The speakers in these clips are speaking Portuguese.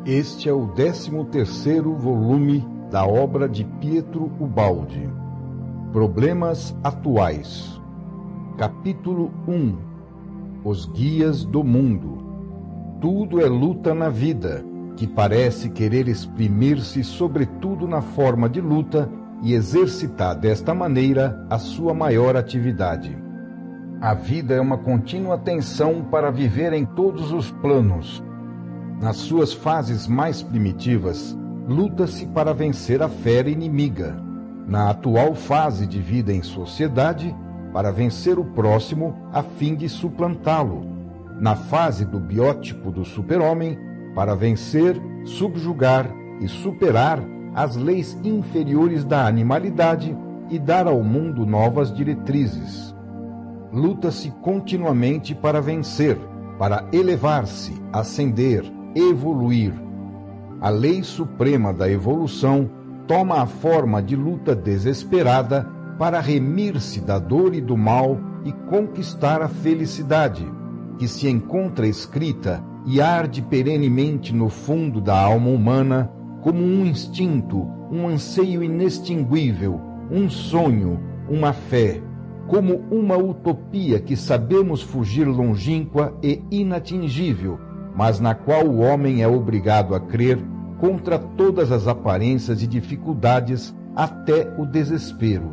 Este é o 13º volume da obra de Pietro Ubaldi. Problemas atuais. Capítulo 1. Os guias do mundo. Tudo é luta na vida, que parece querer exprimir-se sobretudo na forma de luta e exercitar desta maneira a sua maior atividade. A vida é uma contínua tensão para viver em todos os planos. Nas suas fases mais primitivas, luta-se para vencer a fera inimiga. Na atual fase de vida em sociedade, para vencer o próximo a fim de suplantá-lo. Na fase do biótipo do super-homem, para vencer, subjugar e superar as leis inferiores da animalidade e dar ao mundo novas diretrizes. Luta-se continuamente para vencer, para elevar-se, ascender, evoluir. A lei suprema da evolução toma a forma de luta desesperada para remir-se da dor e do mal e conquistar a felicidade, que se encontra escrita e arde perenemente no fundo da alma humana como um instinto, um anseio inextinguível, um sonho, uma fé, como uma utopia que sabemos fugir longínqua e inatingível, mas na qual o homem é obrigado a crer contra todas as aparências e dificuldades até o desespero.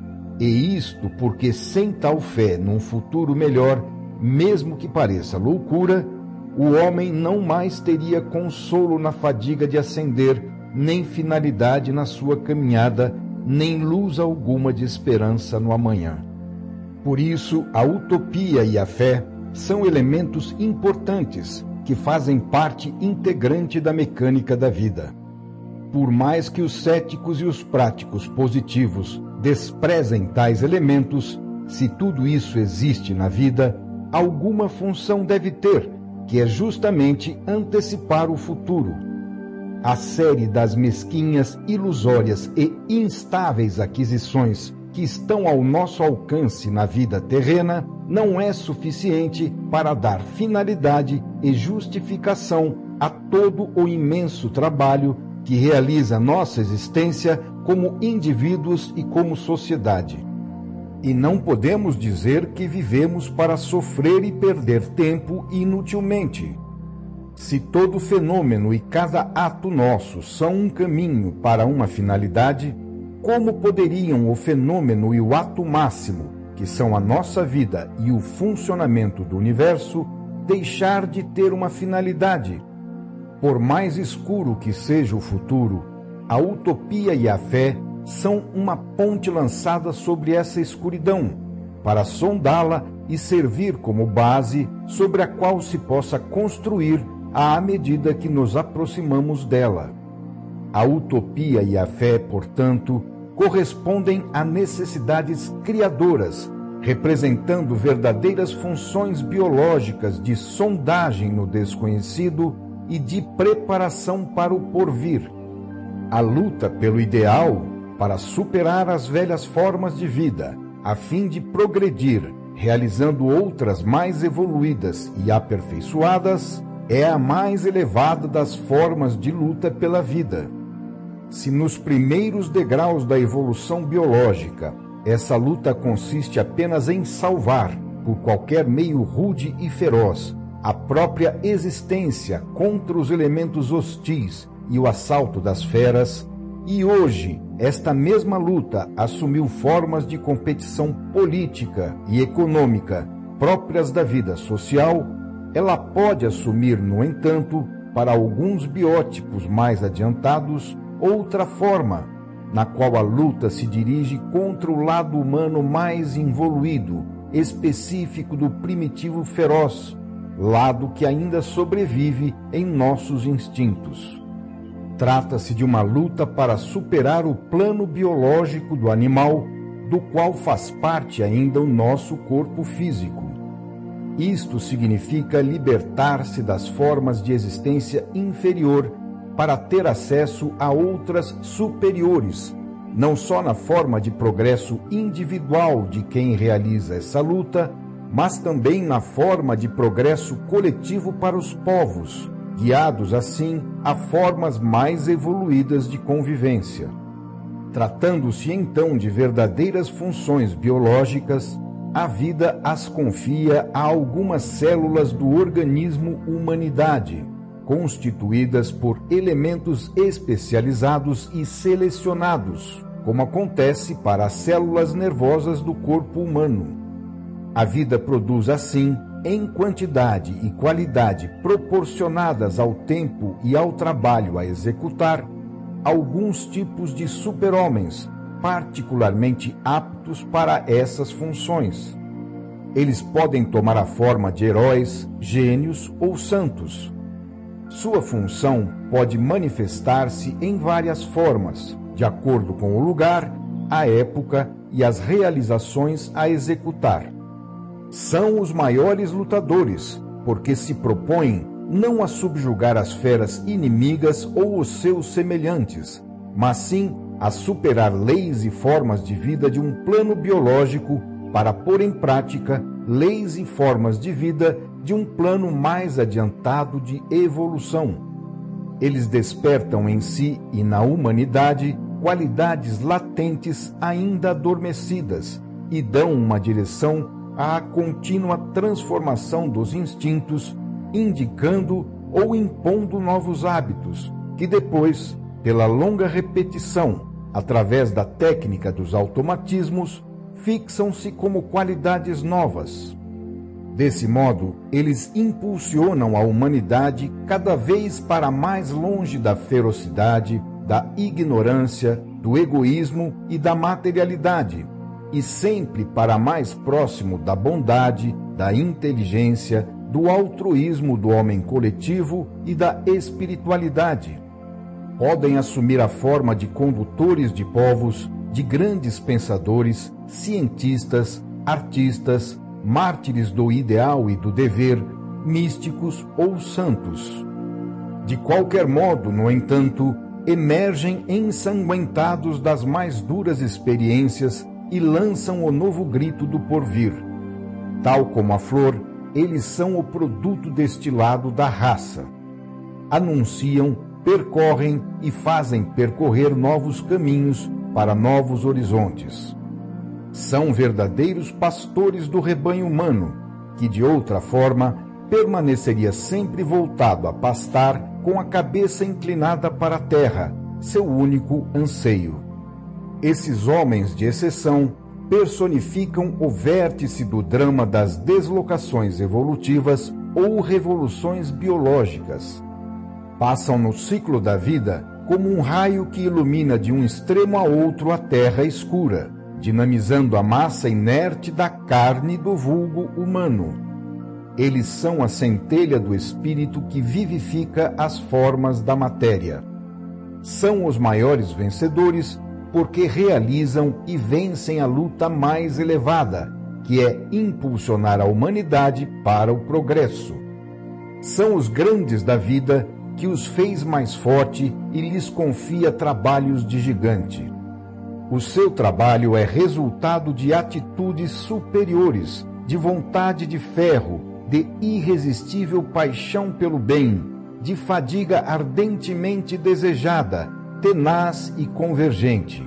E isto porque sem tal fé num futuro melhor, mesmo que pareça loucura, o homem não mais teria consolo na fadiga de ascender, nem finalidade na sua caminhada, nem luz alguma de esperança no amanhã. Por isso, a utopia e a fé são elementos importantes que fazem parte integrante da mecânica da vida. Por mais que os céticos e os práticos positivos desprezem tais elementos, se tudo isso existe na vida, alguma função deve ter, que é justamente antecipar o futuro. A série das mesquinhas, ilusórias e instáveis aquisições que estão ao nosso alcance na vida terrena não é suficiente para dar finalidade e justificação a todo o imenso trabalho que realiza nossa existência como indivíduos e como sociedade. E não podemos dizer que vivemos para sofrer e perder tempo inutilmente. Se todo fenômeno e cada ato nosso são um caminho para uma finalidade, como poderiam o fenômeno e o ato máximo, que são a nossa vida e o funcionamento do universo, deixar de ter uma finalidade? Por mais escuro que seja o futuro, a utopia e a fé são uma ponte lançada sobre essa escuridão, para sondá-la e servir como base sobre a qual se possa construir à medida que nos aproximamos dela. A utopia e a fé, portanto, correspondem a necessidades criadoras, representando verdadeiras funções biológicas de sondagem no desconhecido e de preparação para o porvir. A luta pelo ideal, para superar as velhas formas de vida, a fim de progredir, realizando outras mais evoluídas e aperfeiçoadas, é a mais elevada das formas de luta pela vida. Se nos primeiros degraus da evolução biológica, essa luta consiste apenas em salvar, por qualquer meio rude e feroz, a própria existência contra os elementos hostis e o assalto das feras, e hoje esta mesma luta assumiu formas de competição política e econômica próprias da vida social, ela pode assumir, no entanto, para alguns biótipos mais adiantados, outra forma, na qual a luta se dirige contra o lado humano mais involuído, específico do primitivo feroz, lado que ainda sobrevive em nossos instintos. Trata-se de uma luta para superar o plano biológico do animal, do qual faz parte ainda o nosso corpo físico. Isto significa libertar-se das formas de existência inferior para ter acesso a outras superiores, não só na forma de progresso individual de quem realiza essa luta, mas também na forma de progresso coletivo para os povos, guiados assim a formas mais evoluídas de convivência. Tratando-se então de verdadeiras funções biológicas, a vida as confia a algumas células do organismo humanidade, constituídas por elementos especializados e selecionados, como acontece para as células nervosas do corpo humano. A vida produz assim, em quantidade e qualidade proporcionadas ao tempo e ao trabalho a executar, alguns tipos de super-homens particularmente aptos para essas funções. Eles podem tomar a forma de heróis, gênios ou santos. Sua função pode manifestar-se em várias formas, de acordo com o lugar, a época e as realizações a executar. São os maiores lutadores, porque se propõem não a subjugar as feras inimigas ou os seus semelhantes, mas sim a superar leis e formas de vida de um plano biológico para pôr em prática leis e formas de vida de um plano mais adiantado de evolução. Eles despertam em si e na humanidade qualidades latentes ainda adormecidas e dão uma direção à contínua transformação dos instintos, indicando ou impondo novos hábitos, que depois, pela longa repetição, através da técnica dos automatismos, fixam-se como qualidades novas. Desse modo, eles impulsionam a humanidade cada vez para mais longe da ferocidade, da ignorância, do egoísmo e da materialidade, e sempre para mais próximo da bondade, da inteligência, do altruísmo do homem coletivo e da espiritualidade. Podem assumir a forma de condutores de povos, de grandes pensadores, cientistas, artistas, mártires do ideal e do dever, místicos ou santos. De qualquer modo, no entanto, emergem ensanguentados das mais duras experiências e lançam o novo grito do porvir. Tal como a flor, eles são o produto destilado da raça. Anunciam, percorrem e fazem percorrer novos caminhos para novos horizontes. São verdadeiros pastores do rebanho humano, que de outra forma permaneceria sempre voltado a pastar com a cabeça inclinada para a terra, seu único anseio. Esses homens de exceção personificam o vértice do drama das deslocações evolutivas ou revoluções biológicas. Passam no ciclo da vida como um raio que ilumina de um extremo a outro a terra escura, dinamizando a massa inerte da carne do vulgo humano. Eles são a centelha do espírito que vivifica as formas da matéria. São os maiores vencedores porque realizam e vencem a luta mais elevada, que é impulsionar a humanidade para o progresso. São os grandes da vida que os fez mais forte e lhes confia trabalhos de gigante. O seu trabalho é resultado de atitudes superiores, de vontade de ferro, de irresistível paixão pelo bem, de fadiga ardentemente desejada, tenaz e convergente.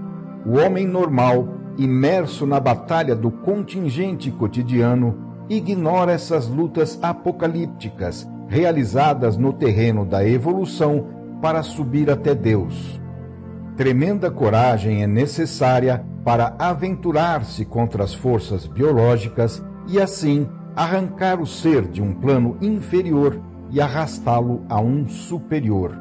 O homem normal, imerso na batalha do contingente cotidiano, ignora essas lutas apocalípticas realizadas no terreno da evolução para subir até Deus. Tremenda coragem é necessária para aventurar-se contra as forças biológicas e, assim, arrancar o ser de um plano inferior e arrastá-lo a um superior.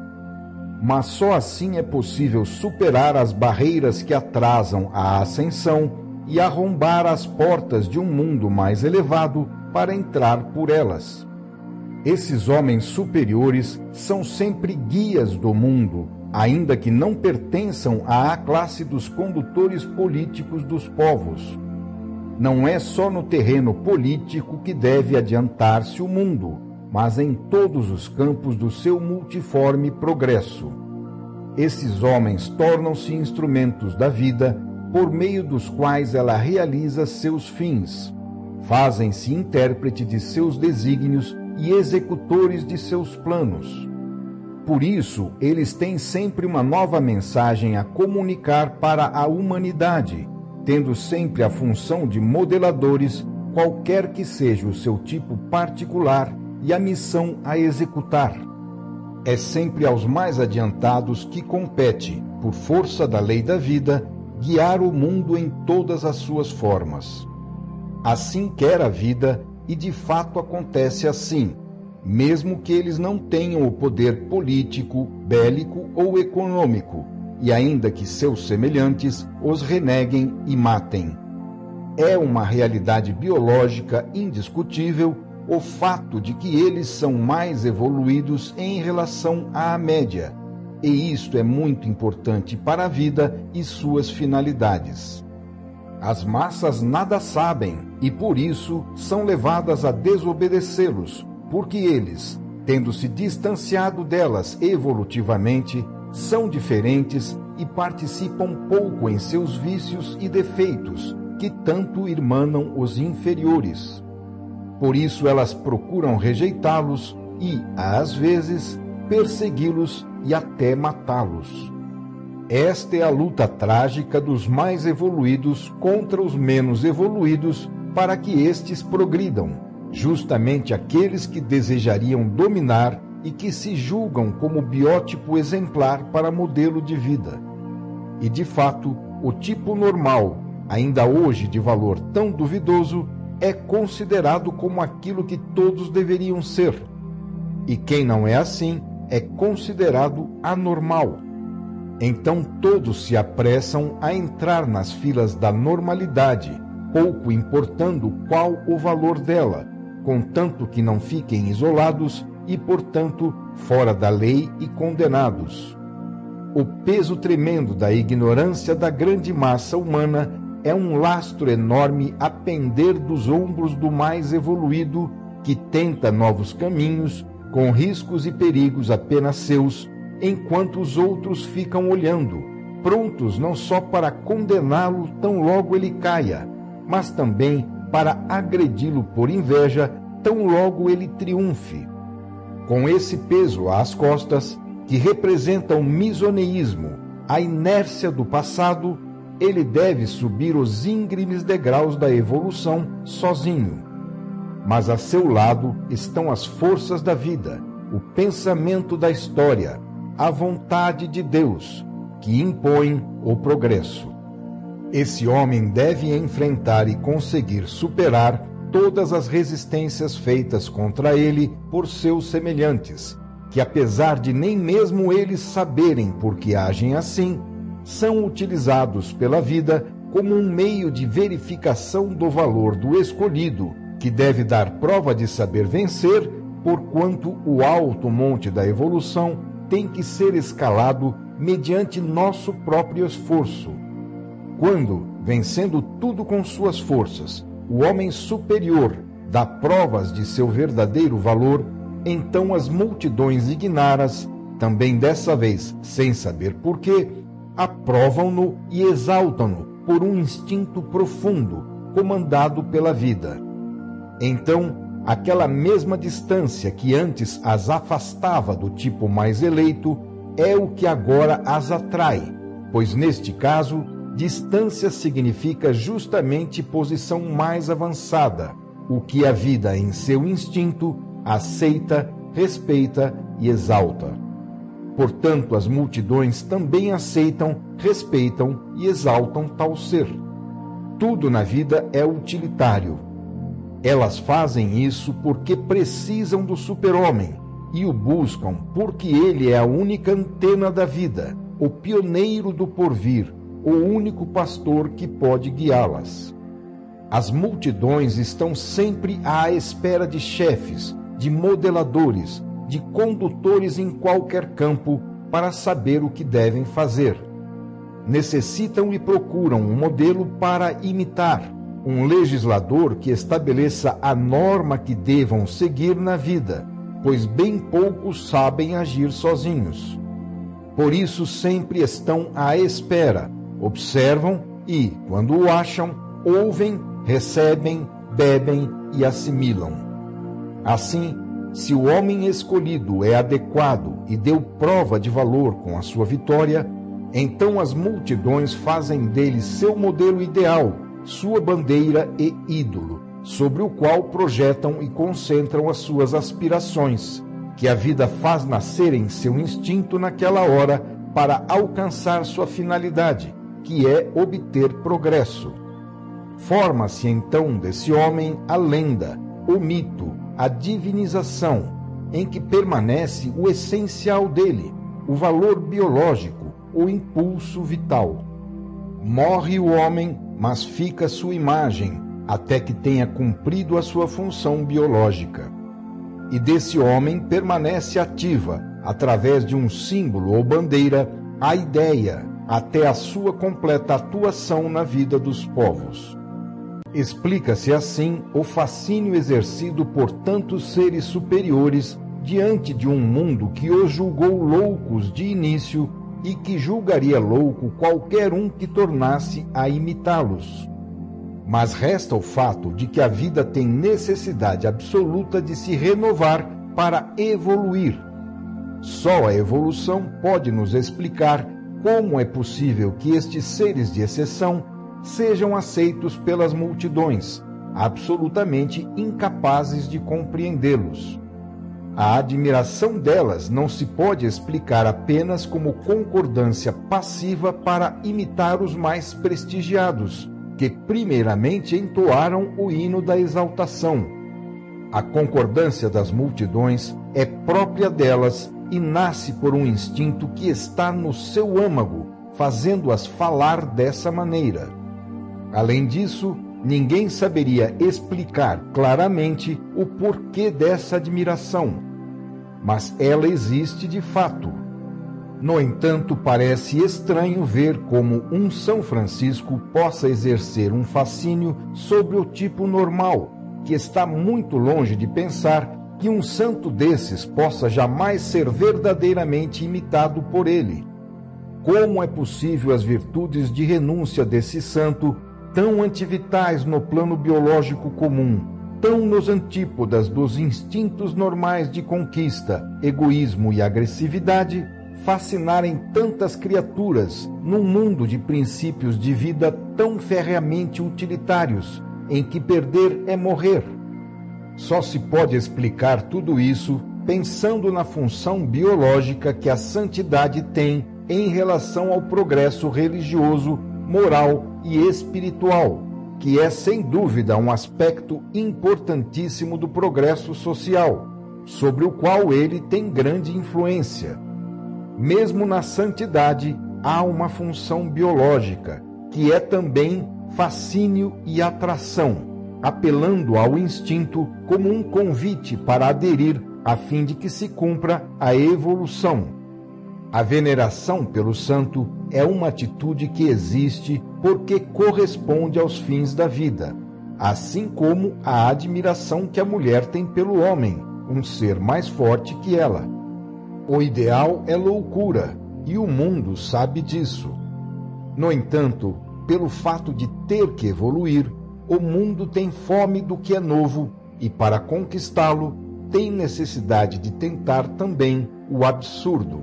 Mas só assim é possível superar as barreiras que atrasam a ascensão e arrombar as portas de um mundo mais elevado para entrar por elas. Esses homens superiores são sempre guias do mundo, ainda que não pertençam à classe dos condutores políticos dos povos. Não é só no terreno político que deve adiantar-se o mundo, mas em todos os campos do seu multiforme progresso. Esses homens tornam-se instrumentos da vida, por meio dos quais ela realiza seus fins. Fazem-se intérprete de seus desígnios e executores de seus planos. Por isso, eles têm sempre uma nova mensagem a comunicar para a humanidade, tendo sempre a função de modeladores, qualquer que seja o seu tipo particular e a missão a executar. É sempre aos mais adiantados que compete, por força da lei da vida, guiar o mundo em todas as suas formas. Assim quer a vida, e de fato acontece assim, mesmo que eles não tenham o poder político, bélico ou econômico, e ainda que seus semelhantes os reneguem e matem. É uma realidade biológica indiscutível o fato de que eles são mais evoluídos em relação à média, e isto é muito importante para a vida e suas finalidades. As massas nada sabem e por isso são levadas a desobedecê-los, porque eles, tendo se distanciado delas evolutivamente, são diferentes e participam pouco em seus vícios e defeitos, que tanto irmanam os inferiores. Por isso elas procuram rejeitá-los e, às vezes, persegui-los e até matá-los. Esta é a luta trágica dos mais evoluídos contra os menos evoluídos para que estes progridam, justamente aqueles que desejariam dominar e que se julgam como biótipo exemplar para modelo de vida. E, de fato, o tipo normal, ainda hoje de valor tão duvidoso, é considerado como aquilo que todos deveriam ser. E quem não é assim é considerado anormal. Então todos se apressam a entrar nas filas da normalidade, pouco importando qual o valor dela, contanto que não fiquem isolados e, portanto, fora da lei e condenados. O peso tremendo da ignorância da grande massa humana é um lastro enorme a pender dos ombros do mais evoluído, que tenta novos caminhos, com riscos e perigos apenas seus, enquanto os outros ficam olhando, prontos não só para condená-lo tão logo ele caia, mas também para agredi-lo por inveja tão logo ele triunfe. Com esse peso às costas, que representa o misoneísmo, a inércia do passado, ele deve subir os íngremes degraus da evolução sozinho. Mas a seu lado estão as forças da vida, o pensamento da história, a vontade de Deus, que impõe o progresso. Esse homem deve enfrentar e conseguir superar todas as resistências feitas contra ele por seus semelhantes, que apesar de nem mesmo eles saberem por que agem assim, são utilizados pela vida como um meio de verificação do valor do escolhido, que deve dar prova de saber vencer, porquanto o alto monte da evolução tem que ser escalado mediante nosso próprio esforço. Quando, vencendo tudo com suas forças, o homem superior dá provas de seu verdadeiro valor, então as multidões ignaras, também dessa vez sem saber porquê, aprovam-no e exaltam-no por um instinto profundo, comandado pela vida. Então, aquela mesma distância que antes as afastava do tipo mais eleito é o que agora as atrai, pois neste caso, distância significa justamente posição mais avançada, o que a vida em seu instinto aceita, respeita e exalta. Portanto, as multidões também aceitam, respeitam e exaltam tal ser. Tudo na vida é utilitário. Elas fazem isso porque precisam do super-homem e o buscam porque ele é a única antena da vida, o pioneiro do porvir, o único pastor que pode guiá-las. As multidões estão sempre à espera de chefes, de modeladores, de condutores em qualquer campo para saber o que devem fazer. Necessitam e procuram um modelo para imitar, um legislador que estabeleça a norma que devam seguir na vida, pois bem poucos sabem agir sozinhos. Por isso sempre estão à espera, observam e, quando o acham, ouvem, recebem, bebem e assimilam. Assim, Se o homem escolhido é adequado e deu prova de valor com a sua vitória, então as multidões fazem dele seu modelo ideal, sua bandeira e ídolo, sobre o qual projetam e concentram as suas aspirações, que a vida faz nascer em seu instinto naquela hora para alcançar sua finalidade, que é obter progresso. Forma-se então desse homem a lenda, o mito, a divinização, em que permanece o essencial dele, o valor biológico, o impulso vital. Morre o homem, mas fica sua imagem, até que tenha cumprido a sua função biológica. E desse homem permanece ativa, através de um símbolo ou bandeira, a ideia, até a sua completa atuação na vida dos povos. Explica-se assim o fascínio exercido por tantos seres superiores diante de um mundo que os julgou loucos de início e que julgaria louco qualquer um que tornasse a imitá-los. Mas resta o fato de que a vida tem necessidade absoluta de se renovar para evoluir. Só a evolução pode nos explicar como é possível que estes seres de exceção sejam aceitos pelas multidões, absolutamente incapazes de compreendê-los. A admiração delas não se pode explicar apenas como concordância passiva para imitar os mais prestigiados, que primeiramente entoaram o hino da exaltação. A concordância das multidões é própria delas e nasce por um instinto que está no seu âmago, fazendo-as falar dessa maneira. Além disso, ninguém saberia explicar claramente o porquê dessa admiração, mas ela existe de fato. No entanto, parece estranho ver como um São Francisco possa exercer um fascínio sobre o tipo normal, que está muito longe de pensar que um santo desses possa jamais ser verdadeiramente imitado por ele. Como é possível as virtudes de renúncia desse santo, tão antivitais no plano biológico comum, tão nos antípodas dos instintos normais de conquista, egoísmo e agressividade, fascinarem tantas criaturas num mundo de princípios de vida tão ferreamente utilitários, em que perder é morrer? Só se pode explicar tudo isso pensando na função biológica que a santidade tem em relação ao progresso religioso, moral e espiritual, que é sem dúvida um aspecto importantíssimo do progresso social, sobre o qual ele tem grande influência. Mesmo na santidade há uma função biológica, que é também fascínio e atração, apelando ao instinto como um convite para aderir a fim de que se cumpra a evolução. A veneração pelo santo é uma atitude que existe porque corresponde aos fins da vida, assim como a admiração que a mulher tem pelo homem, um ser mais forte que ela. O ideal é loucura, e o mundo sabe disso. No entanto, pelo fato de ter que evoluir, o mundo tem fome do que é novo e, para conquistá-lo, tem necessidade de tentar também o absurdo.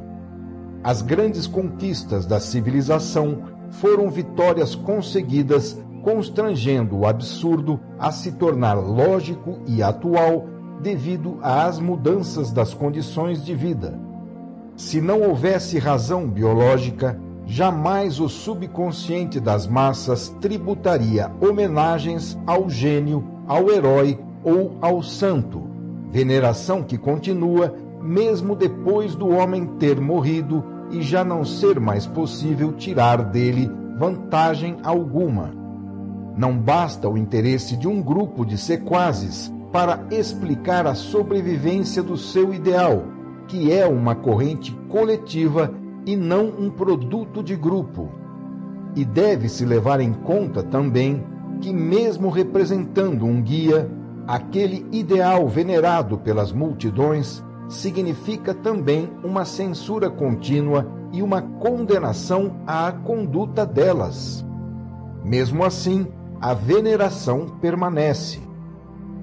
As grandes conquistas da civilização foram vitórias conseguidas constrangendo o absurdo a se tornar lógico e atual devido às mudanças das condições de vida. Se não houvesse razão biológica, jamais o subconsciente das massas tributaria homenagens ao gênio, ao herói ou ao santo, veneração que continua mesmo depois do homem ter morrido e já não ser mais possível tirar dele vantagem alguma. Não basta o interesse de um grupo de sequazes para explicar a sobrevivência do seu ideal, que é uma corrente coletiva e não um produto de grupo. E deve-se levar em conta também que, mesmo representando um guia, aquele ideal venerado pelas multidões significa também uma censura contínua e uma condenação à conduta delas. Mesmo assim, a veneração permanece.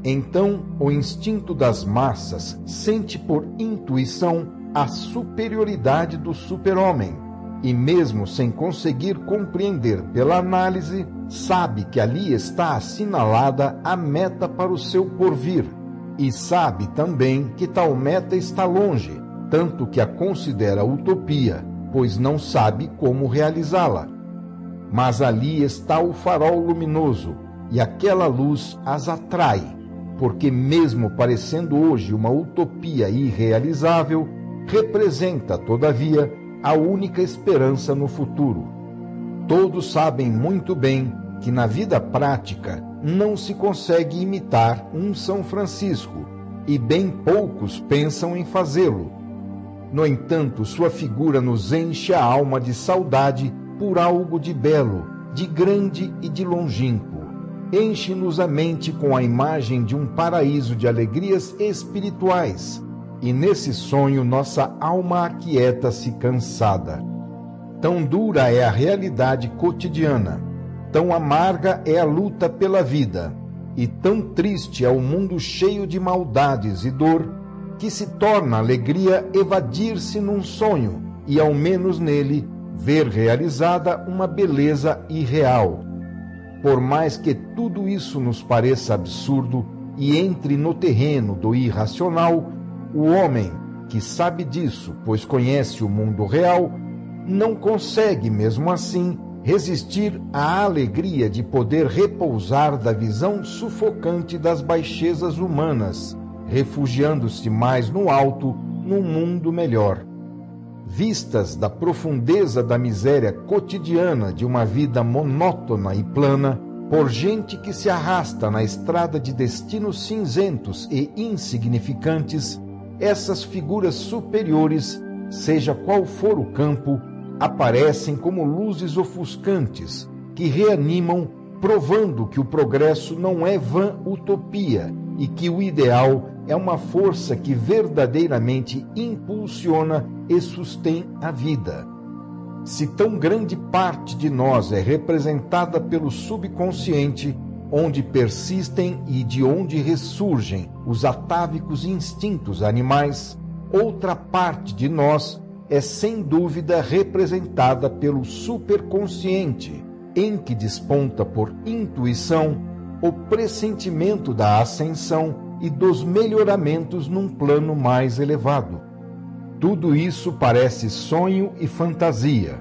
Então, o instinto das massas sente por intuição a superioridade do super-homem, e mesmo sem conseguir compreender pela análise, sabe que ali está assinalada a meta para o seu porvir, e sabe também que tal meta está longe, tanto que a considera utopia, pois não sabe como realizá-la. Mas ali está o farol luminoso, e aquela luz as atrai, porque mesmo parecendo hoje uma utopia irrealizável, representa, todavia, a única esperança no futuro. Todos sabem muito bem que na vida prática não se consegue imitar um São Francisco, e bem poucos pensam em fazê-lo. No entanto, sua figura nos enche a alma de saudade por algo de belo, de grande e de longínquo. Enche-nos a mente com a imagem de um paraíso de alegrias espirituais, e nesse sonho nossa alma aquieta-se cansada. Tão dura é a realidade cotidiana, tão amarga é a luta pela vida, e tão triste é o mundo cheio de maldades e dor, que se torna alegria evadir-se num sonho e, ao menos nele, ver realizada uma beleza irreal. Por mais que tudo isso nos pareça absurdo e entre no terreno do irracional, o homem, que sabe disso, pois conhece o mundo real, não consegue, mesmo assim, resistir à alegria de poder repousar da visão sufocante das baixezas humanas, refugiando-se mais no alto, num mundo melhor. Vistas da profundeza da miséria cotidiana de uma vida monótona e plana, por gente que se arrasta na estrada de destinos cinzentos e insignificantes, essas figuras superiores, seja qual for o campo, aparecem como luzes ofuscantes que reanimam, provando que o progresso não é vã utopia e que o ideal é uma força que verdadeiramente impulsiona e sustém a vida. Se tão grande parte de nós é representada pelo subconsciente, onde persistem e de onde ressurgem os atávicos instintos animais, outra parte de nós é sem dúvida representada pelo superconsciente, em que desponta por intuição o pressentimento da ascensão e dos melhoramentos num plano mais elevado. Tudo isso parece sonho e fantasia.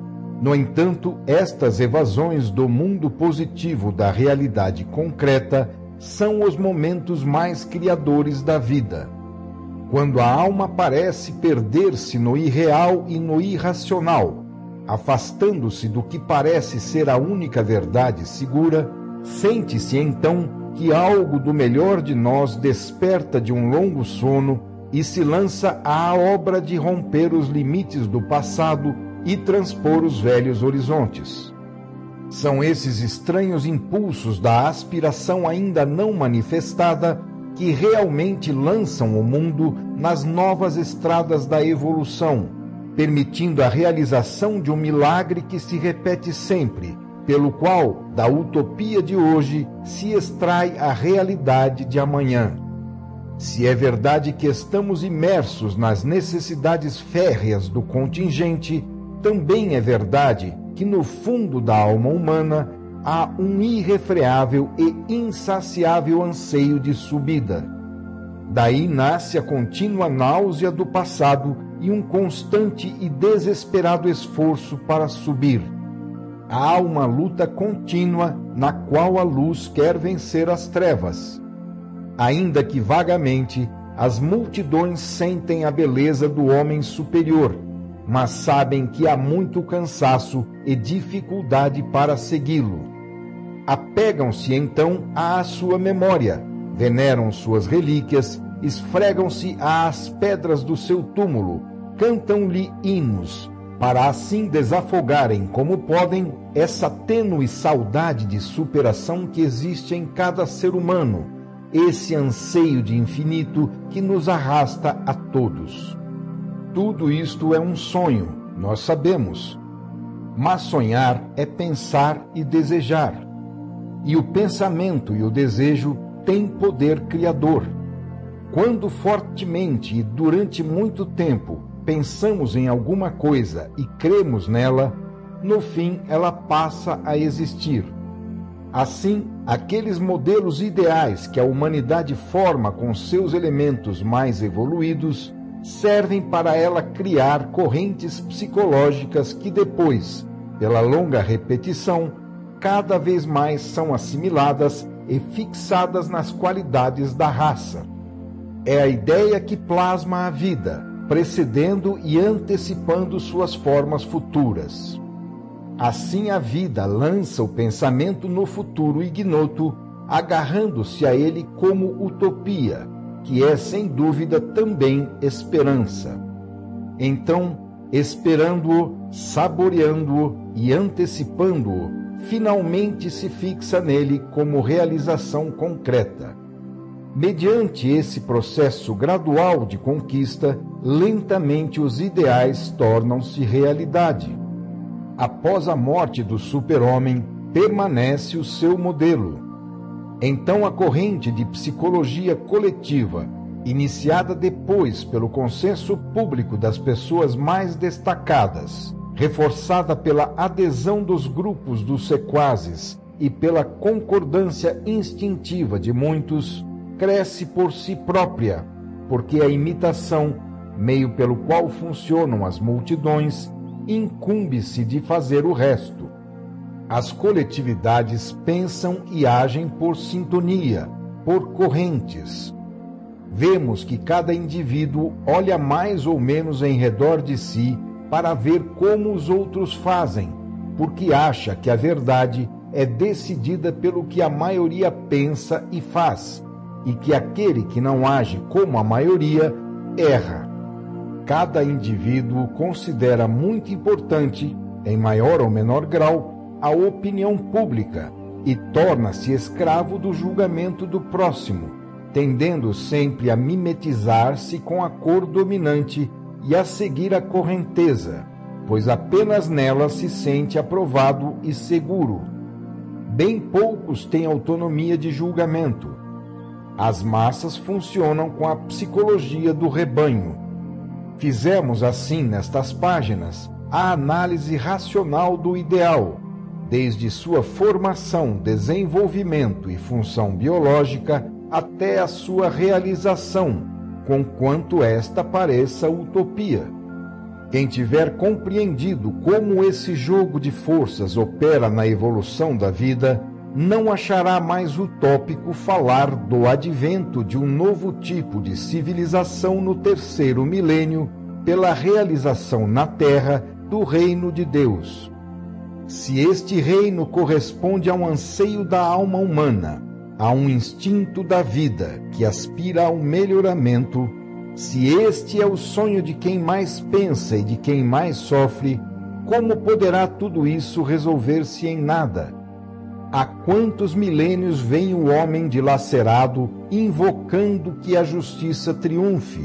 No entanto, estas evasões do mundo positivo da realidade concreta são os momentos mais criadores da vida. Quando a alma parece perder-se no irreal e no irracional, afastando-se do que parece ser a única verdade segura, sente-se então que algo do melhor de nós desperta de um longo sono e se lança à obra de romper os limites do passado e transpor os velhos horizontes. São esses estranhos impulsos da aspiração ainda não manifestada que realmente lançam o mundo nas novas estradas da evolução, permitindo a realização de um milagre que se repete sempre, pelo qual, da utopia de hoje, se extrai a realidade de amanhã. Se é verdade que estamos imersos nas necessidades férreas do contingente, também é verdade que no fundo da alma humana há um irrefreável e insaciável anseio de subida. Daí nasce a contínua náusea do passado e um constante e desesperado esforço para subir. Há uma luta contínua na qual a luz quer vencer as trevas. Ainda que vagamente, as multidões sentem a beleza do homem superior, mas sabem que há muito cansaço e dificuldade para segui-lo. Apegam-se então à sua memória, veneram suas relíquias, esfregam-se às pedras do seu túmulo, cantam-lhe hinos, para assim desafogarem como podem essa tênue saudade de superação que existe em cada ser humano, esse anseio de infinito que nos arrasta a todos. Tudo isto é um sonho, nós sabemos. Mas sonhar é pensar e desejar. E o pensamento e o desejo tem poder criador. Quando fortemente e durante muito tempo pensamos em alguma coisa e cremos nela, no fim ela passa a existir. Assim, aqueles modelos ideais que a humanidade forma com seus elementos mais evoluídos servem para ela criar correntes psicológicas que depois, pela longa repetição, cada vez mais são assimiladas e fixadas nas qualidades da raça. É a ideia que plasma a vida, precedendo e antecipando suas formas futuras. Assim a vida lança o pensamento no futuro ignoto, agarrando-se a ele como utopia, que é sem dúvida também esperança. Então, esperando-o, saboreando-o e antecipando-o, finalmente se fixa nele como realização concreta. Mediante esse processo gradual de conquista, lentamente os ideais tornam-se realidade. Após a morte do super-homem, permanece o seu modelo. Então a corrente de psicologia coletiva, iniciada depois pelo consenso público das pessoas mais destacadas, reforçada pela adesão dos grupos dos sequazes e pela concordância instintiva de muitos, cresce por si própria, porque a imitação, meio pelo qual funcionam as multidões, incumbe-se de fazer o resto. As coletividades pensam e agem por sintonia, por correntes. Vemos que cada indivíduo olha mais ou menos em redor de si para ver como os outros fazem, porque acha que a verdade é decidida pelo que a maioria pensa e faz, e que aquele que não age como a maioria erra. Cada indivíduo considera muito importante, em maior ou menor grau, a opinião pública e torna-se escravo do julgamento do próximo, tendendo sempre a mimetizar-se com a cor dominante e a seguir a correnteza, pois apenas nela se sente aprovado e seguro. Bem poucos têm autonomia de julgamento. As massas funcionam com a psicologia do rebanho. Fizemos assim nestas páginas a análise racional do ideal, desde sua formação, desenvolvimento e função biológica até a sua realização, conquanto esta pareça utopia. Quem tiver compreendido como esse jogo de forças opera na evolução da vida, não achará mais utópico falar do advento de um novo tipo de civilização no terceiro milênio pela realização na Terra do reino de Deus. Se este reino corresponde a um anseio da alma humana, a um instinto da vida que aspira ao melhoramento, se este é o sonho de quem mais pensa e de quem mais sofre, como poderá tudo isso resolver-se em nada? Há quantos milênios vem o homem dilacerado, invocando que a justiça triunfe?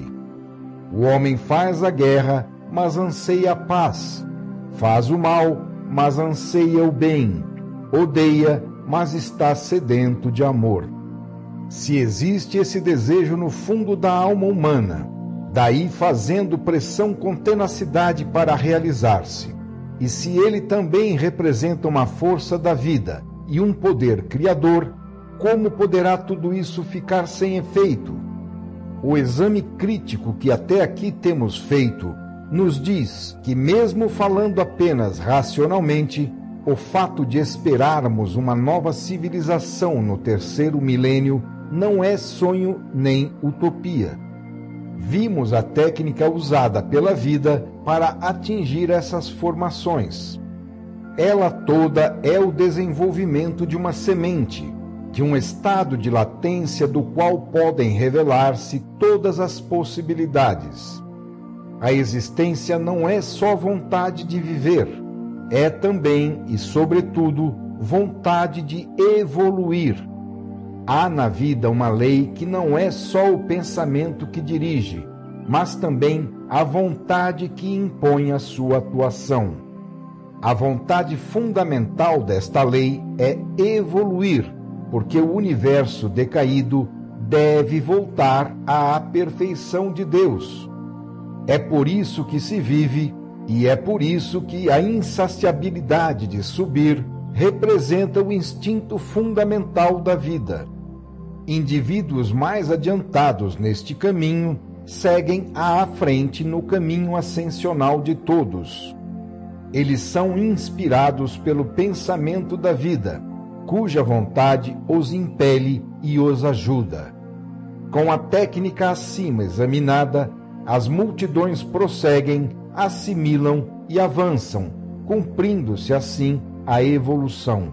O homem faz a guerra, mas anseia a paz. Faz o mal, mas anseia o bem. Odeia, mas está sedento de amor. Se existe esse desejo no fundo da alma humana, daí fazendo pressão com tenacidade para realizar-se, e se ele também representa uma força da vida e um poder criador, como poderá tudo isso ficar sem efeito? O exame crítico que até aqui temos feito nos diz que, mesmo falando apenas racionalmente, o fato de esperarmos uma nova civilização no terceiro milênio não é sonho nem utopia. Vimos a técnica usada pela vida para atingir essas formações. Ela toda é o desenvolvimento de uma semente, de um estado de latência do qual podem revelar-se todas as possibilidades. A existência não é só vontade de viver, é também e, sobretudo, vontade de evoluir. Há na vida uma lei que não é só o pensamento que dirige, mas também a vontade que impõe a sua atuação. A vontade fundamental desta lei é evoluir, porque o universo decaído deve voltar à perfeição de Deus. É por isso que se vive, e é por isso que a insaciabilidade de subir representa o instinto fundamental da vida. Indivíduos mais adiantados neste caminho seguem à frente no caminho ascensional de todos. Eles são inspirados pelo pensamento da vida, cuja vontade os impele e os ajuda. Com a técnica acima examinada, as multidões prosseguem, assimilam e avançam, cumprindo-se assim a evolução.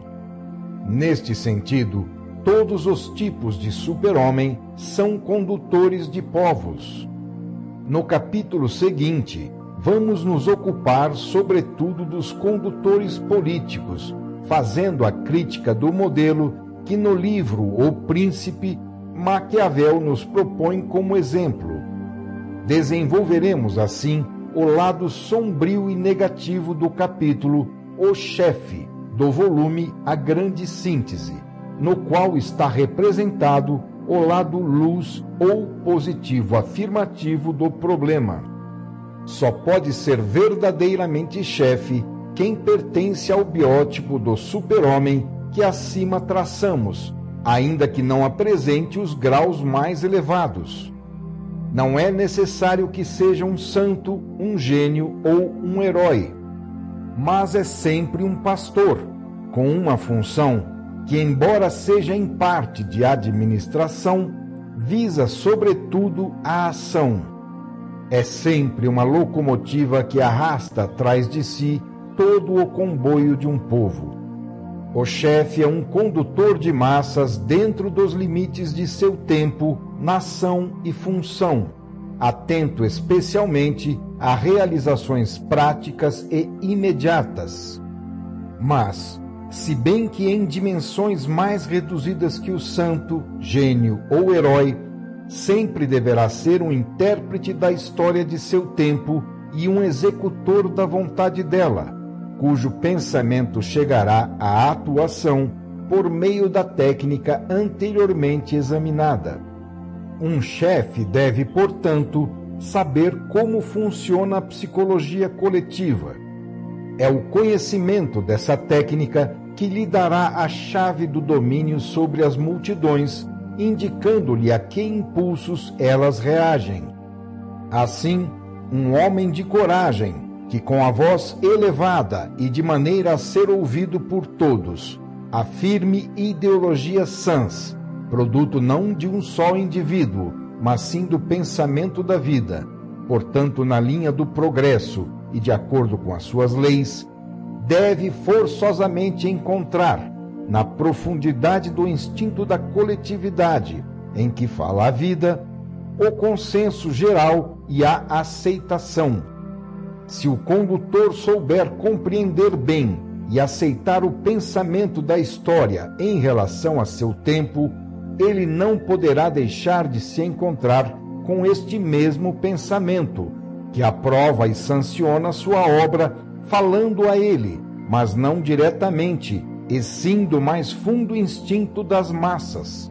Neste sentido, todos os tipos de super-homem são condutores de povos. No capítulo seguinte, vamos nos ocupar sobretudo dos condutores políticos, fazendo a crítica do modelo que no livro O Príncipe, Maquiavel nos propõe como exemplo. Desenvolveremos assim o lado sombrio e negativo do capítulo O Chefe, do volume A Grande Síntese, no qual está representado o lado luz ou positivo afirmativo do problema. Só pode ser verdadeiramente chefe quem pertence ao biótipo do super-homem que acima traçamos, ainda que não apresente os graus mais elevados. Não é necessário que seja um santo, um gênio ou um herói, mas é sempre um pastor, com uma função que, embora seja em parte de administração, visa sobretudo a ação. É sempre uma locomotiva que arrasta atrás de si todo o comboio de um povo. O chefe é um condutor de massas dentro dos limites de seu tempo, nação e função, atento especialmente a realizações práticas e imediatas. Mas, se bem que em dimensões mais reduzidas que o santo, gênio ou herói, sempre deverá ser um intérprete da história de seu tempo e um executor da vontade dela, cujo pensamento chegará à atuação por meio da técnica anteriormente examinada. Um chefe deve, portanto, saber como funciona a psicologia coletiva. É o conhecimento dessa técnica que lhe dará a chave do domínio sobre as multidões, indicando-lhe a que impulsos elas reagem. Assim, um homem de coragem, que com a voz elevada e de maneira a ser ouvido por todos, afirme ideologias sãs, produto não de um só indivíduo, mas sim do pensamento da vida, portanto na linha do progresso e de acordo com as suas leis, deve forçosamente encontrar, na profundidade do instinto da coletividade, em que fala a vida, o consenso geral e a aceitação. Se o condutor souber compreender bem e aceitar o pensamento da história em relação a seu tempo, ele não poderá deixar de se encontrar com este mesmo pensamento, que aprova e sanciona sua obra falando a ele, mas não diretamente, e sim do mais fundo instinto das massas.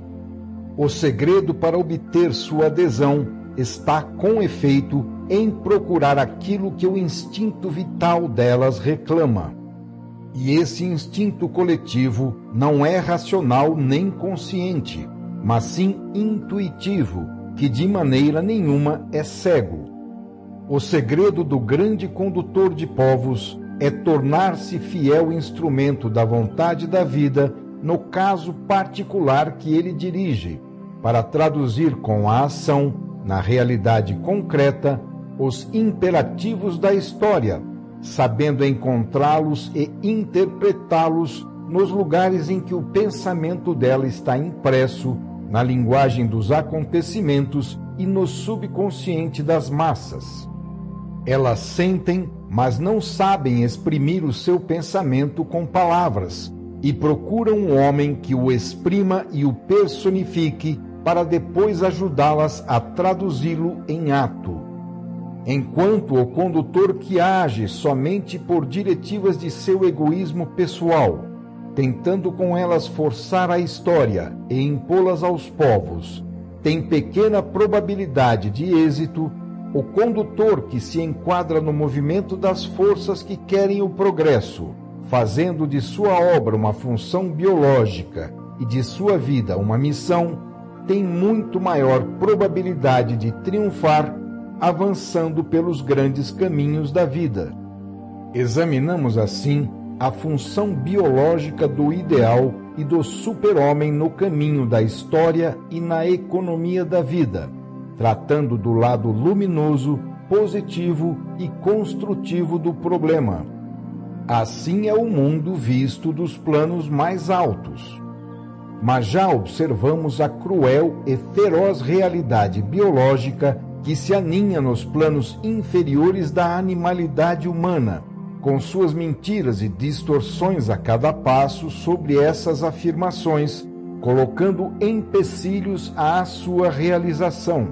O segredo para obter sua adesão está, com efeito, em procurar aquilo que o instinto vital delas reclama. E esse instinto coletivo não é racional nem consciente, mas sim intuitivo, que de maneira nenhuma é cego. O segredo do grande condutor de povos é tornar-se fiel instrumento da vontade da vida no caso particular que ele dirige, para traduzir com a ação, na realidade concreta, os imperativos da história, sabendo encontrá-los e interpretá-los nos lugares em que o pensamento dela está impresso, na linguagem dos acontecimentos e no subconsciente das massas. Elas sentem, mas não sabem exprimir o seu pensamento com palavras, e procuram um homem que o exprima e o personifique para depois ajudá-las a traduzi-lo em ato. Enquanto o condutor que age somente por diretivas de seu egoísmo pessoal, tentando com elas forçar a história e impô-las aos povos, tem pequena probabilidade de êxito o condutor que se enquadra no movimento das forças que querem o progresso, fazendo de sua obra uma função biológica e de sua vida uma missão, tem muito maior probabilidade de triunfar avançando pelos grandes caminhos da vida. Examinamos assim a função biológica do ideal e do super-homem no caminho da história e na economia da vida, tratando do lado luminoso, positivo e construtivo do problema. Assim é o mundo visto dos planos mais altos. Mas já observamos a cruel e feroz realidade biológica que se aninha nos planos inferiores da animalidade humana, com suas mentiras e distorções a cada passo sobre essas afirmações, colocando empecilhos à sua realização.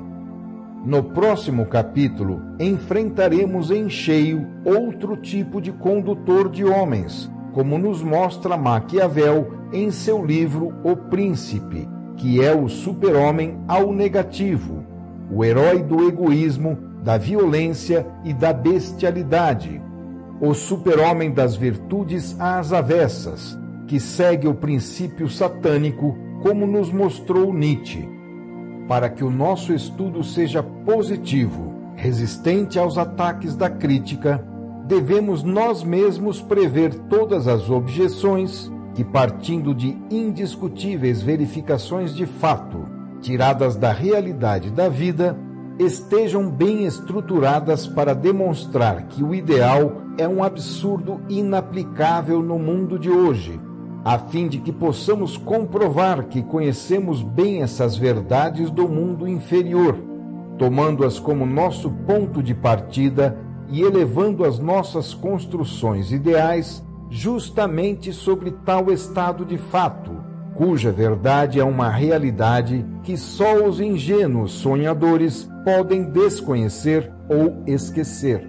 No próximo capítulo, enfrentaremos em cheio outro tipo de condutor de homens, como nos mostra Maquiavel em seu livro O Príncipe, que é o super-homem ao negativo, o herói do egoísmo, da violência e da bestialidade, o super-homem das virtudes às avessas, que segue o princípio satânico, como nos mostrou Nietzsche. Para que o nosso estudo seja positivo, resistente aos ataques da crítica, devemos nós mesmos prever todas as objeções que, partindo de indiscutíveis verificações de fato, tiradas da realidade da vida, estejam bem estruturadas para demonstrar que o ideal é um absurdo inaplicável no mundo de hoje, a fim de que possamos comprovar que conhecemos bem essas verdades do mundo inferior, tomando-as como nosso ponto de partida e elevando as nossas construções ideais justamente sobre tal estado de fato, cuja verdade é uma realidade que só os ingênuos sonhadores podem desconhecer ou esquecer.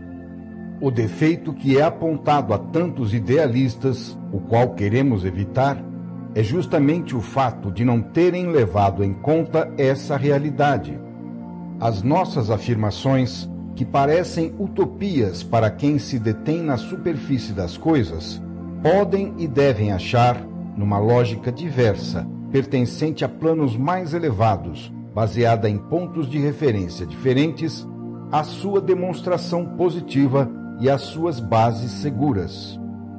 O defeito que é apontado a tantos idealistas, o qual queremos evitar, é justamente o fato de não terem levado em conta essa realidade. As nossas afirmações, que parecem utopias para quem se detém na superfície das coisas, podem e devem achar, numa lógica diversa, pertencente a planos mais elevados, baseada em pontos de referência diferentes, a sua demonstração positiva e as suas bases seguras.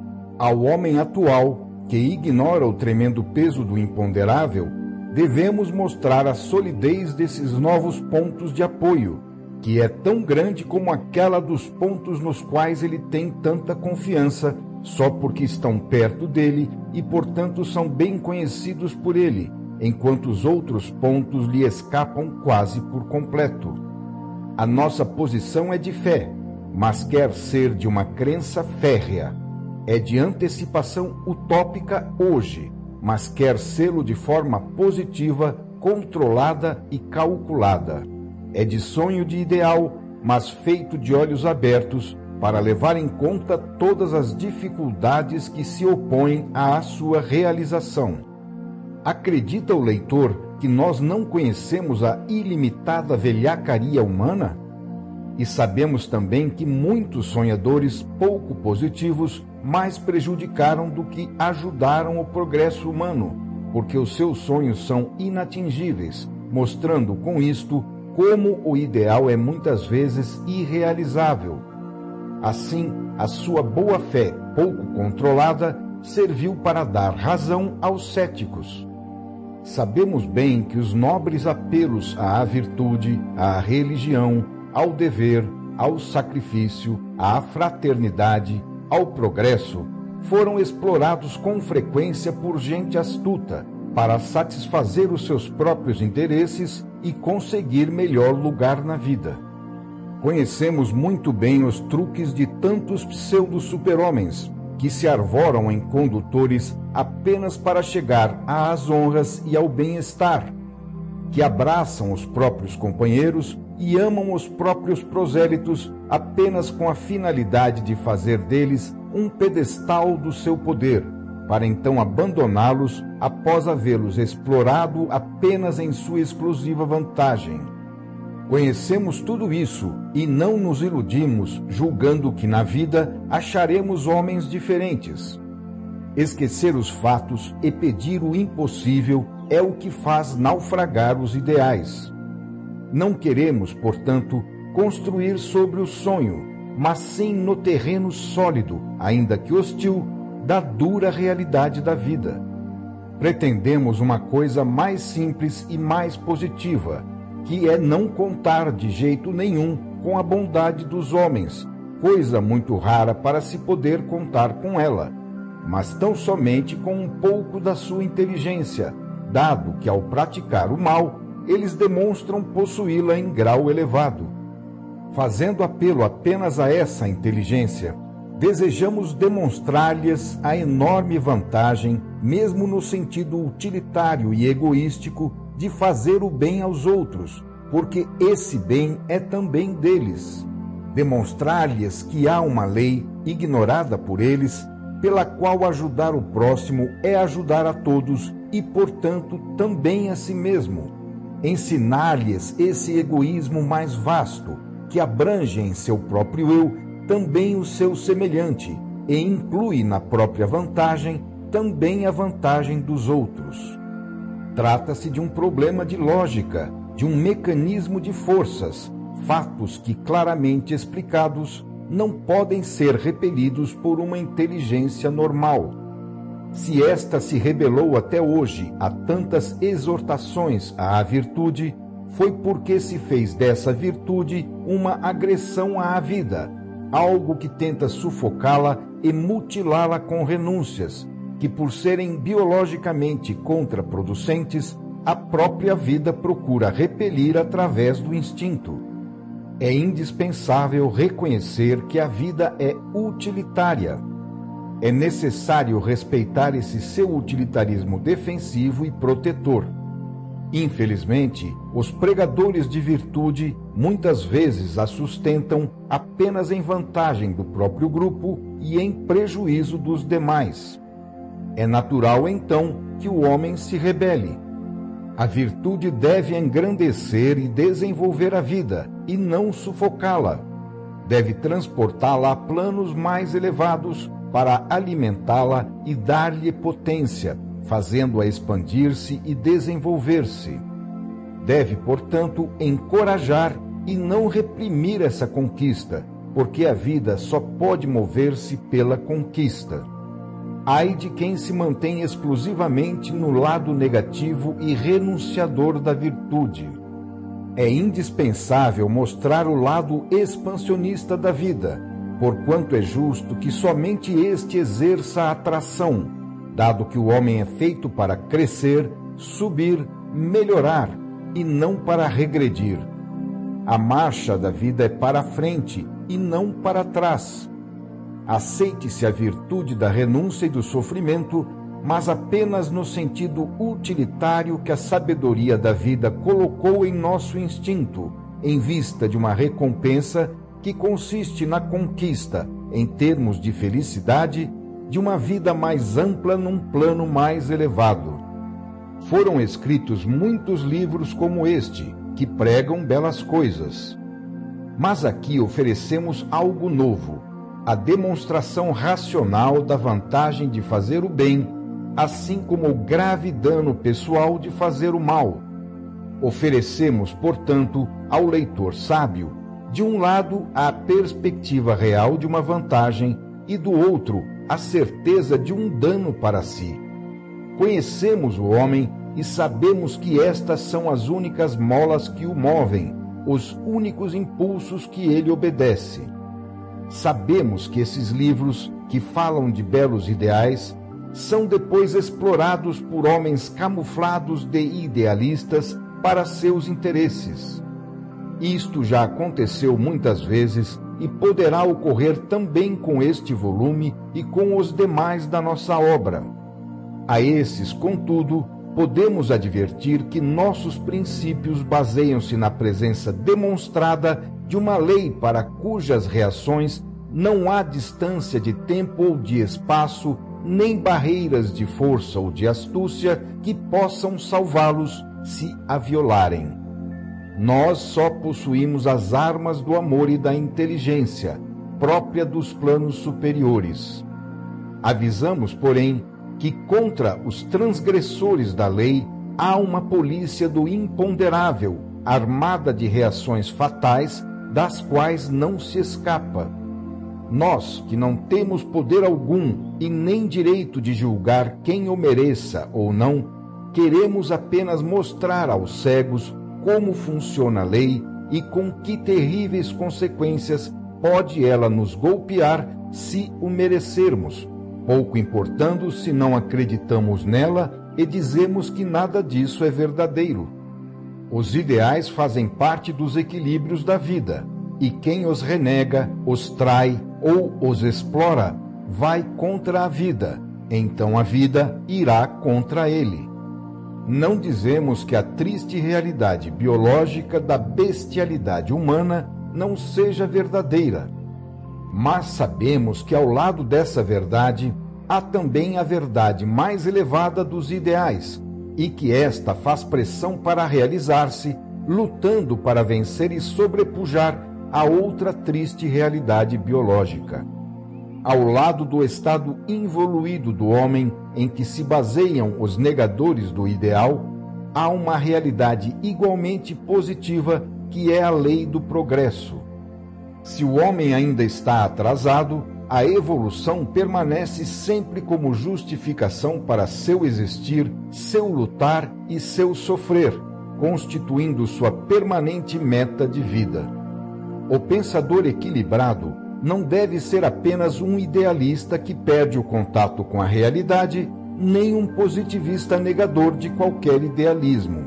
Ao homem atual, que ignora o tremendo peso do imponderável, devemos mostrar a solidez desses novos pontos de apoio, que é tão grande como aquela dos pontos nos quais ele tem tanta confiança, só porque estão perto dele e, portanto, são bem conhecidos por ele, enquanto os outros pontos lhe escapam quase por completo. A nossa posição é de fé, mas quer ser de uma crença férrea. É de antecipação utópica hoje, mas quer sê-lo de forma positiva, controlada e calculada. É de sonho de ideal, mas feito de olhos abertos, para levar em conta todas as dificuldades que se opõem à sua realização. Acredita o leitor que nós não conhecemos a ilimitada velhacaria humana? E sabemos também que muitos sonhadores pouco positivos mais prejudicaram do que ajudaram o progresso humano, porque os seus sonhos são inatingíveis, mostrando com isto como o ideal é muitas vezes irrealizável. Assim, a sua boa-fé, pouco controlada, serviu para dar razão aos céticos. Sabemos bem que os nobres apelos à virtude, à religião, ao dever, ao sacrifício, à fraternidade, ao progresso, foram explorados com frequência por gente astuta, para satisfazer os seus próprios interesses e conseguir melhor lugar na vida. Conhecemos muito bem os truques de tantos pseudo-super-homens, que se arvoram em condutores apenas para chegar às honras e ao bem-estar, que abraçam os próprios companheiros e amam os próprios prosélitos apenas com a finalidade de fazer deles um pedestal do seu poder, para então abandoná-los após havê-los explorado apenas em sua exclusiva vantagem. Conhecemos tudo isso e não nos iludimos julgando que na vida acharemos homens diferentes. Esquecer os fatos e pedir o impossível é o que faz naufragar os ideais. Não queremos, portanto, construir sobre o sonho, mas sim no terreno sólido, ainda que hostil, da dura realidade da vida. Pretendemos uma coisa mais simples e mais positiva, que é não contar de jeito nenhum com a bondade dos homens, coisa muito rara para se poder contar com ela, mas tão somente com um pouco da sua inteligência, dado que ao praticar o mal, eles demonstram possuí-la em grau elevado. Fazendo apelo apenas a essa inteligência, desejamos demonstrar-lhes a enorme vantagem, mesmo no sentido utilitário e egoístico, de fazer o bem aos outros, porque esse bem é também deles. Demonstrar-lhes que há uma lei, ignorada por eles, pela qual ajudar o próximo é ajudar a todos e, portanto, também a si mesmo. Ensinar-lhes esse egoísmo mais vasto, que abrange em seu próprio eu também o seu semelhante e inclui na própria vantagem também a vantagem dos outros. Trata-se de um problema de lógica, de um mecanismo de forças, fatos que, claramente explicados, não podem ser repelidos por uma inteligência normal. Se esta se rebelou até hoje a tantas exortações à virtude, foi porque se fez dessa virtude uma agressão à vida, algo que tenta sufocá-la e mutilá-la com renúncias, que por serem biologicamente contraproducentes, a própria vida procura repelir através do instinto. É indispensável reconhecer que a vida é utilitária. É necessário respeitar esse seu utilitarismo defensivo e protetor. Infelizmente, os pregadores de virtude muitas vezes a sustentam apenas em vantagem do próprio grupo e em prejuízo dos demais. É natural, então, que o homem se rebele. A virtude deve engrandecer e desenvolver a vida, e não sufocá-la. Deve transportá-la a planos mais elevados para alimentá-la e dar-lhe potência, fazendo-a expandir-se e desenvolver-se. Deve, portanto, encorajar e não reprimir essa conquista, porque a vida só pode mover-se pela conquista. Ai de quem se mantém exclusivamente no lado negativo e renunciador da virtude. É indispensável mostrar o lado expansionista da vida, porquanto é justo que somente este exerça a atração, dado que o homem é feito para crescer, subir, melhorar, e não para regredir. A marcha da vida é para a frente e não para trás. Aceite-se a virtude da renúncia e do sofrimento, mas apenas no sentido utilitário que a sabedoria da vida colocou em nosso instinto, em vista de uma recompensa que consiste na conquista, em termos de felicidade, de uma vida mais ampla num plano mais elevado. Foram escritos muitos livros como este, que pregam belas coisas. Mas aqui oferecemos algo novo, a demonstração racional da vantagem de fazer o bem, assim como o grave dano pessoal de fazer o mal. Oferecemos, portanto, ao leitor sábio, de um lado, a perspectiva real de uma vantagem e do outro, a certeza de um dano para si. Conhecemos o homem e sabemos que estas são as únicas molas que o movem, os únicos impulsos que ele obedece. Sabemos que esses livros, que falam de belos ideais, são depois explorados por homens camuflados de idealistas para seus interesses. Isto já aconteceu muitas vezes e poderá ocorrer também com este volume e com os demais da nossa obra. A esses, contudo, podemos advertir que nossos princípios baseiam-se na presença demonstrada de uma lei para cujas reações não há distância de tempo ou de espaço nem barreiras de força ou de astúcia que possam salvá-los se a violarem. Nós só possuímos as armas do amor e da inteligência, própria dos planos superiores. Avisamos, porém, que contra os transgressores da lei há uma polícia do imponderável, armada de reações fatais, das quais não se escapa. Nós, que não temos poder algum e nem direito de julgar quem o mereça ou não, queremos apenas mostrar aos cegos como funciona a lei e com que terríveis consequências pode ela nos golpear se o merecermos, pouco importando se não acreditamos nela e dizemos que nada disso é verdadeiro. Os ideais fazem parte dos equilíbrios da vida, e quem os renega, os trai ou os explora, vai contra a vida, então a vida irá contra ele. Não dizemos que a triste realidade biológica da bestialidade humana não seja verdadeira, mas sabemos que ao lado dessa verdade há também a verdade mais elevada dos ideais, e que esta faz pressão para realizar-se, lutando para vencer e sobrepujar a outra triste realidade biológica. Ao lado do estado involuído do homem, em que se baseiam os negadores do ideal, há uma realidade igualmente positiva, que é a lei do progresso. Se o homem ainda está atrasado, a evolução permanece sempre como justificação para seu existir, seu lutar e seu sofrer, constituindo sua permanente meta de vida. O pensador equilibrado não deve ser apenas um idealista que perde o contato com a realidade, nem um positivista negador de qualquer idealismo.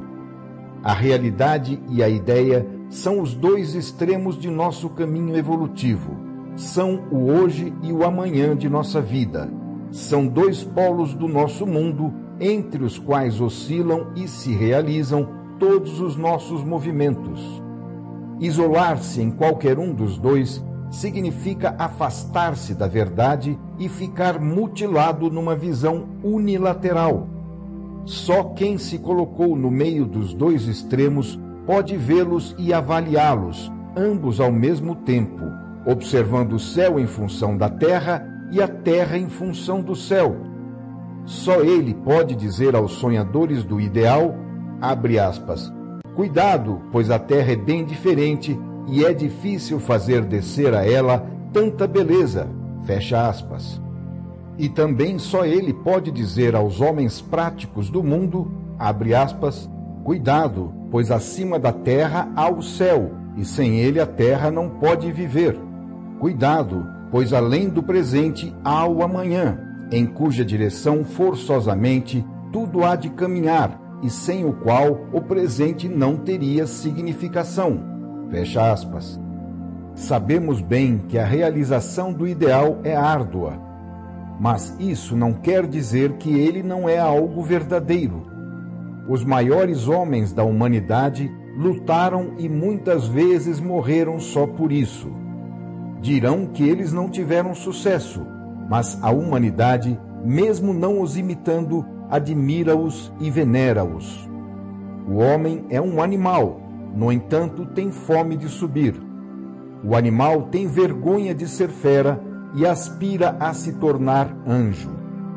A realidade e a ideia são os dois extremos de nosso caminho evolutivo. São o hoje e o amanhã de nossa vida. São dois polos do nosso mundo, entre os quais oscilam e se realizam todos os nossos movimentos. Isolar-se em qualquer um dos dois significa afastar-se da verdade e ficar mutilado numa visão unilateral. Só quem se colocou no meio dos dois extremos pode vê-los e avaliá-los, ambos ao mesmo tempo, observando o céu em função da terra e a terra em função do céu. Só ele pode dizer aos sonhadores do ideal, abre aspas, cuidado, pois a terra é bem diferente e é difícil fazer descer a ela tanta beleza, fecha aspas. E também só ele pode dizer aos homens práticos do mundo, abre aspas, cuidado, pois acima da terra há o céu, e sem ele a terra não pode viver. Cuidado, pois além do presente há o amanhã, em cuja direção forçosamente tudo há de caminhar, e sem o qual o presente não teria significação. Fecha aspas. Sabemos bem que a realização do ideal é árdua, mas isso não quer dizer que ele não é algo verdadeiro. Os maiores homens da humanidade lutaram e muitas vezes morreram só por isso. Dirão que eles não tiveram sucesso, mas a humanidade, mesmo não os imitando, admira-os e venera-os. O homem é um animal, no entanto, tem fome de subir. O animal tem vergonha de ser fera e aspira a se tornar anjo.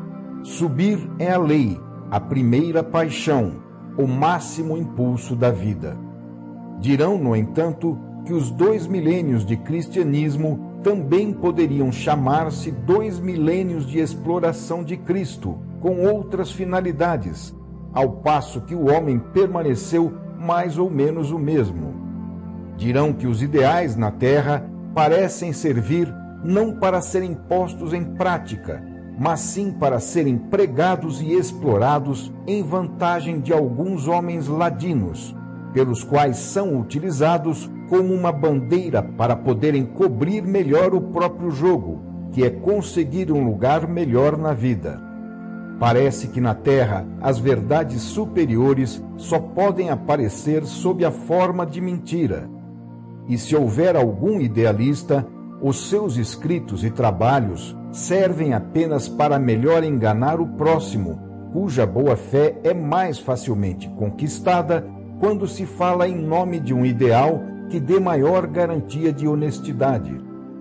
Subir é a lei, a primeira paixão, o máximo impulso da vida. Dirão, no entanto, que os 2 milênios de cristianismo também poderiam chamar-se 2 milênios de exploração de Cristo, com outras finalidades, ao passo que o homem permaneceu mais ou menos o mesmo. Dirão que os ideais na Terra parecem servir não para serem postos em prática, mas sim para serem pregados e explorados em vantagem de alguns homens ladinos, pelos quais são utilizados como uma bandeira para poderem cobrir melhor o próprio jogo, que é conseguir um lugar melhor na vida. Parece que na Terra as verdades superiores só podem aparecer sob a forma de mentira. E se houver algum idealista, os seus escritos e trabalhos servem apenas para melhor enganar o próximo, cuja boa-fé é mais facilmente conquistada quando se fala em nome de um ideal que dê maior garantia de honestidade.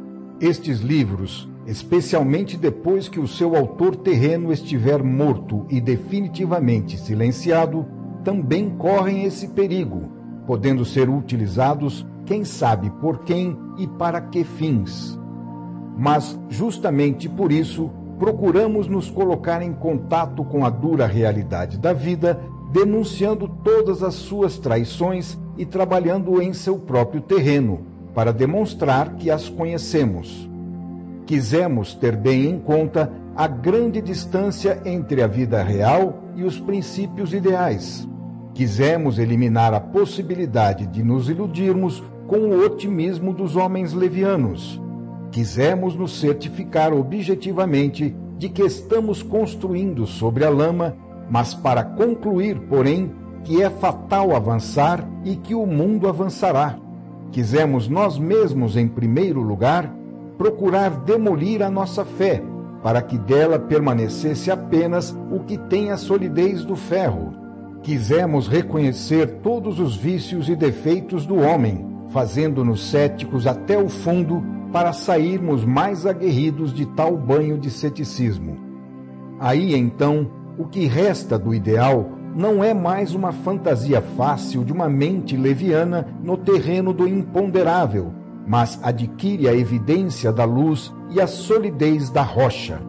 Estes livros, especialmente depois que o seu autor terreno estiver morto e definitivamente silenciado, também correm esse perigo, podendo ser utilizados quem sabe por quem e para que fins. Mas, justamente por isso, procuramos nos colocar em contato com a dura realidade da vida, denunciando todas as suas traições e trabalhando em seu próprio terreno, para demonstrar que as conhecemos. Quisemos ter bem em conta a grande distância entre a vida real e os princípios ideais. Quisemos eliminar a possibilidade de nos iludirmos com o otimismo dos homens levianos. Quisemos nos certificar objetivamente de que estamos construindo sobre a lama, mas para concluir, porém, que é fatal avançar e que o mundo avançará. Quisemos nós mesmos, em primeiro lugar, procurar demolir a nossa fé, para que dela permanecesse apenas o que tem a solidez do ferro. Quisemos reconhecer todos os vícios e defeitos do homem, fazendo-nos céticos até o fundo, para sairmos mais aguerridos de tal banho de ceticismo. Aí, então, o que resta do ideal não é mais uma fantasia fácil de uma mente leviana no terreno do imponderável, mas adquire a evidência da luz e a solidez da rocha.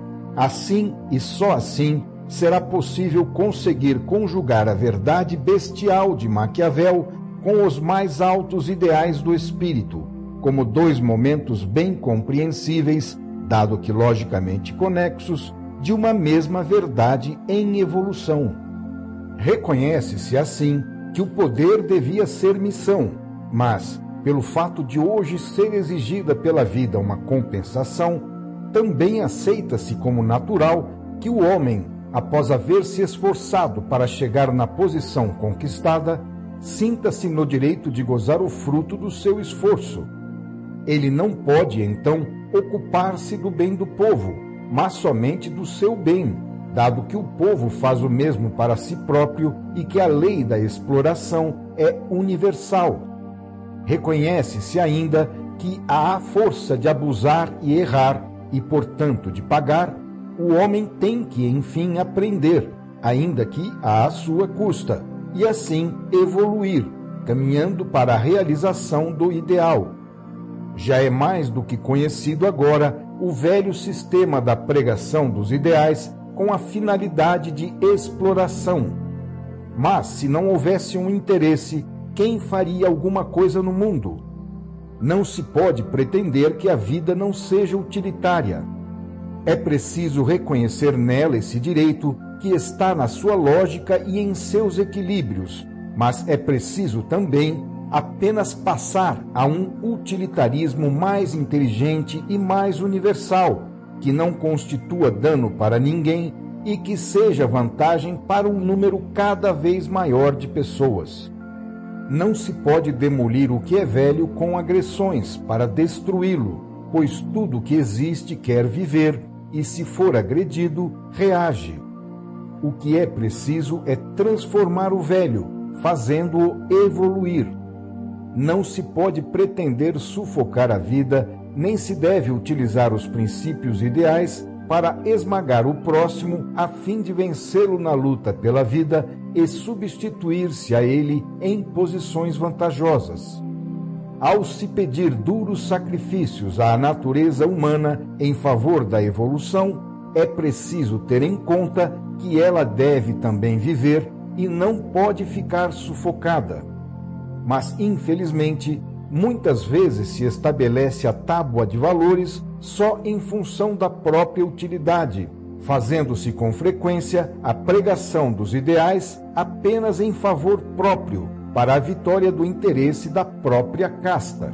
Assim, e só assim, será possível conseguir conjugar a verdade bestial de Maquiavel com os mais altos ideais do espírito, como dois momentos bem compreensíveis, dado que logicamente conexos, de uma mesma verdade em evolução. Reconhece-se, assim, que o poder devia ser missão, mas, pelo fato de hoje ser exigida pela vida uma compensação, também aceita-se como natural que o homem, após haver se esforçado para chegar na posição conquistada, sinta-se no direito de gozar o fruto do seu esforço. Ele não pode, então, ocupar-se do bem do povo, mas somente do seu bem, dado que o povo faz o mesmo para si próprio e que a lei da exploração é universal. Reconhece-se ainda que há a força de abusar e errar, e, portanto, de pagar, o homem tem que, enfim, aprender, ainda que à sua custa, e assim evoluir, caminhando para a realização do ideal. Já é mais do que conhecido agora o velho sistema da pregação dos ideais com a finalidade de exploração. Mas, se não houvesse um interesse, quem faria alguma coisa no mundo? Não se pode pretender que a vida não seja utilitária. É preciso reconhecer nela esse direito que está na sua lógica e em seus equilíbrios, mas é preciso também apenas passar a um utilitarismo mais inteligente e mais universal, que não constitua dano para ninguém e que seja vantagem para um número cada vez maior de pessoas. Não se pode demolir o que é velho com agressões para destruí-lo, pois tudo que existe quer viver e, se for agredido, reage. O que é preciso é transformar o velho, fazendo-o evoluir. Não se pode pretender sufocar a vida, nem se deve utilizar os princípios ideais para esmagar o próximo a fim de vencê-lo na luta pela vida e substituir-se a ele em posições vantajosas. Ao se pedir duros sacrifícios à natureza humana em favor da evolução, é preciso ter em conta que ela deve também viver e não pode ficar sufocada. Mas, infelizmente, muitas vezes se estabelece a tábua de valores só em função da própria utilidade, fazendo-se com frequência a pregação dos ideais apenas em favor próprio, para a vitória do interesse da própria casta.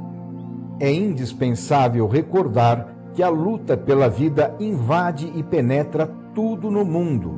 É indispensável recordar que a luta pela vida invade e penetra tudo no mundo.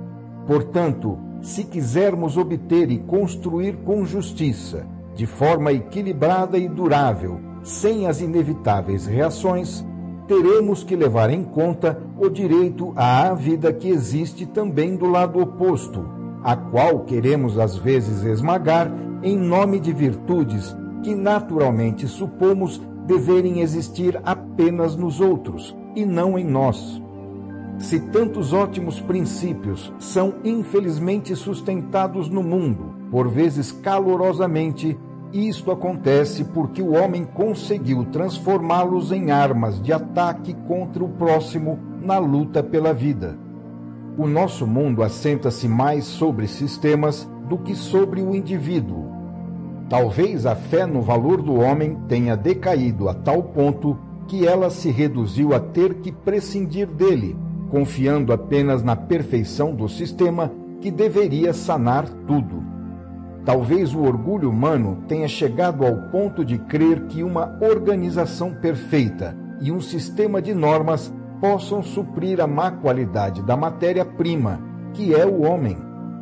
Portanto, se quisermos obter e construir com justiça, de forma equilibrada e durável, sem as inevitáveis reações, teremos que levar em conta o direito à vida que existe também do lado oposto, a qual queremos às vezes esmagar em nome de virtudes que naturalmente supomos deverem existir apenas nos outros e não em nós. Se tantos ótimos princípios são infelizmente sustentados no mundo, por vezes calorosamente, isto acontece porque o homem conseguiu transformá-los em armas de ataque contra o próximo na luta pela vida. O nosso mundo assenta-se mais sobre sistemas do que sobre o indivíduo. Talvez a fé no valor do homem tenha decaído a tal ponto que ela se reduziu a ter que prescindir dele, confiando apenas na perfeição do sistema que deveria sanar tudo. Talvez o orgulho humano tenha chegado ao ponto de crer que uma organização perfeita e um sistema de normas possam suprir a má qualidade da matéria-prima, que é o homem.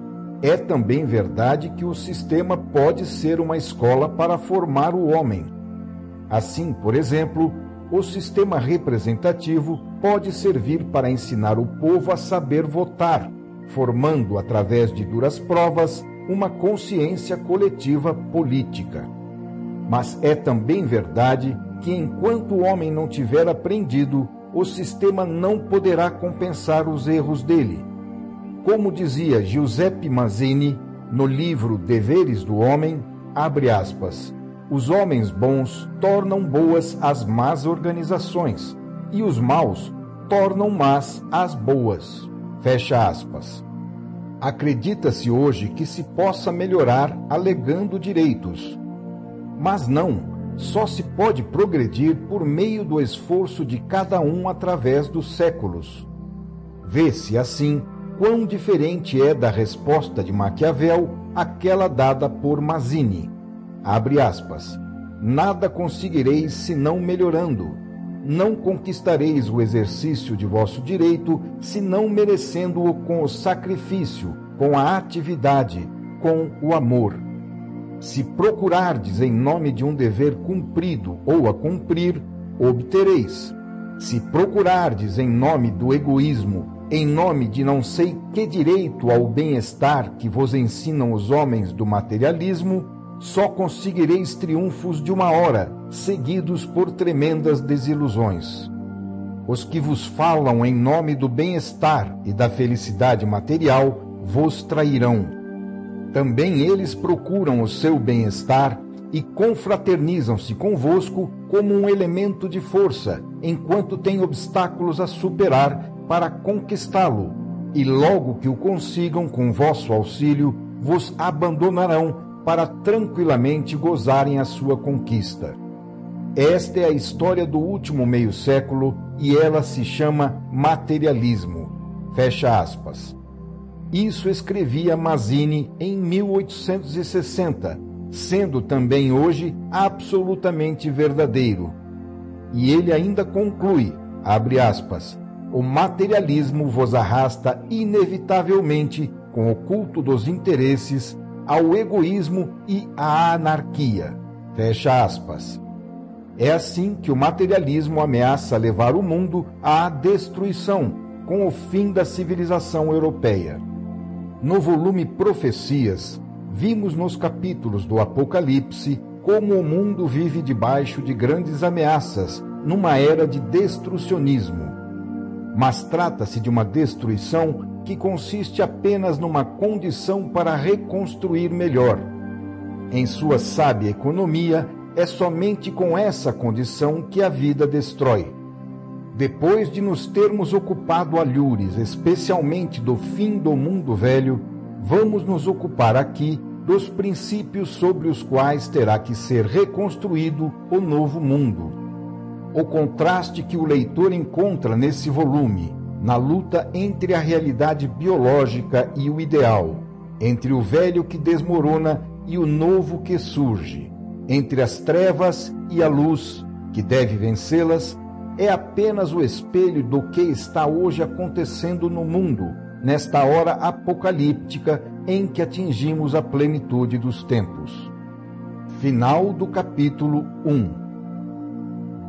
É também verdade que o sistema pode ser uma escola para formar o homem. Assim, por exemplo, o sistema representativo pode servir para ensinar o povo a saber votar, formando, através de duras provas, uma consciência coletiva política. Mas é também verdade que, enquanto o homem não tiver aprendido, o sistema não poderá compensar os erros dele. Como dizia Giuseppe Mazzini no livro Deveres do Homem, abre aspas, os homens bons tornam boas as más organizações, e os maus tornam más as boas. Fecha aspas. Acredita-se hoje que se possa melhorar alegando direitos. Mas não, só se pode progredir por meio do esforço de cada um através dos séculos. Vê-se, assim, quão diferente é da resposta de Maquiavel aquela dada por Mazzini. Abre aspas. Nada conseguireis senão melhorando. Não conquistareis o exercício de vosso direito, senão merecendo-o com o sacrifício, com a atividade, com o amor. Se procurardes em nome de um dever cumprido ou a cumprir, obtereis. Se procurardes em nome do egoísmo, em nome de não sei que direito ao bem-estar que vos ensinam os homens do materialismo, só conseguireis triunfos de uma hora, seguidos por tremendas desilusões. Os que vos falam em nome do bem-estar e da felicidade material vos trairão. Também eles procuram o seu bem-estar e confraternizam-se convosco como um elemento de força, enquanto têm obstáculos a superar para conquistá-lo, e logo que o consigam com vosso auxílio, vos abandonarão para tranquilamente gozarem a sua conquista. Esta é a história do último meio século e ela se chama materialismo. Fecha aspas. Isso escrevia Mazzini em 1860, sendo também hoje absolutamente verdadeiro. E ele ainda conclui, abre aspas, o materialismo vos arrasta inevitavelmente, com o culto dos interesses, ao egoísmo e à anarquia. Fecha aspas. É assim que o materialismo ameaça levar o mundo à destruição, com o fim da civilização europeia. No volume Profecias, vimos nos capítulos do Apocalipse como o mundo vive debaixo de grandes ameaças, numa era de destrucionismo. Mas trata-se de uma destruição que consiste apenas numa condição para reconstruir melhor. Em sua sábia economia, é somente com essa condição que a vida destrói. Depois de nos termos ocupado alhures, especialmente do fim do mundo velho, vamos nos ocupar aqui dos princípios sobre os quais terá que ser reconstruído o novo mundo. O contraste que o leitor encontra nesse volume, na luta entre a realidade biológica e o ideal, entre o velho que desmorona e o novo que surge, entre as trevas e a luz, que deve vencê-las, é apenas o espelho do que está hoje acontecendo no mundo, nesta hora apocalíptica em que atingimos a plenitude dos tempos. Final do capítulo 1.